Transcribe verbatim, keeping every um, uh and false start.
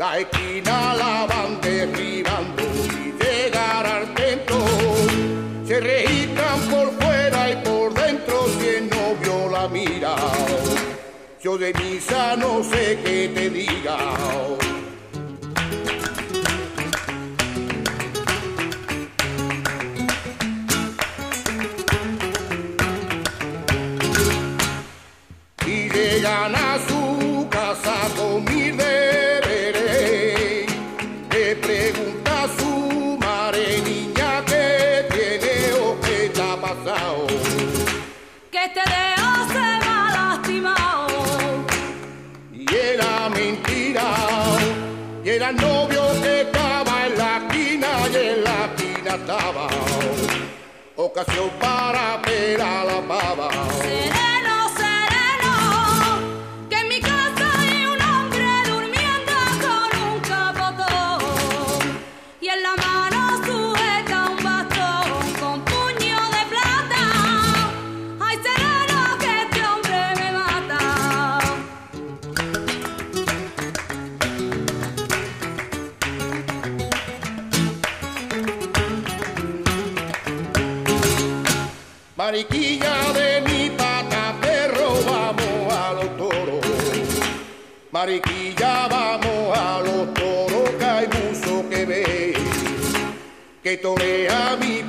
la esquina la van derribando y llegar al templo. Se registran por fuera y por dentro si el novio la mira. Yo de misa no sé qué te diga. Y llegan a su casa con mil deberes. Le pregunta a su madre, niña, ¿qué tiene o qué está pasado? Que este dedo se va lastimado. Y era mentira, y era el novio que estaba en la esquina, y en la esquina estaba ocasión para pelar la pava. Sereno, sereno, que en mi casa hay un hombre durmiendo con un capotón y en la mano sujeta un bastón con puño de plata. Ay, sereno, que este hombre me mata. Mariquilla de mi pata, perro, vamos a los toros. Mariquilla, vamos a los toros, que hay mucho que ver. Que torea mi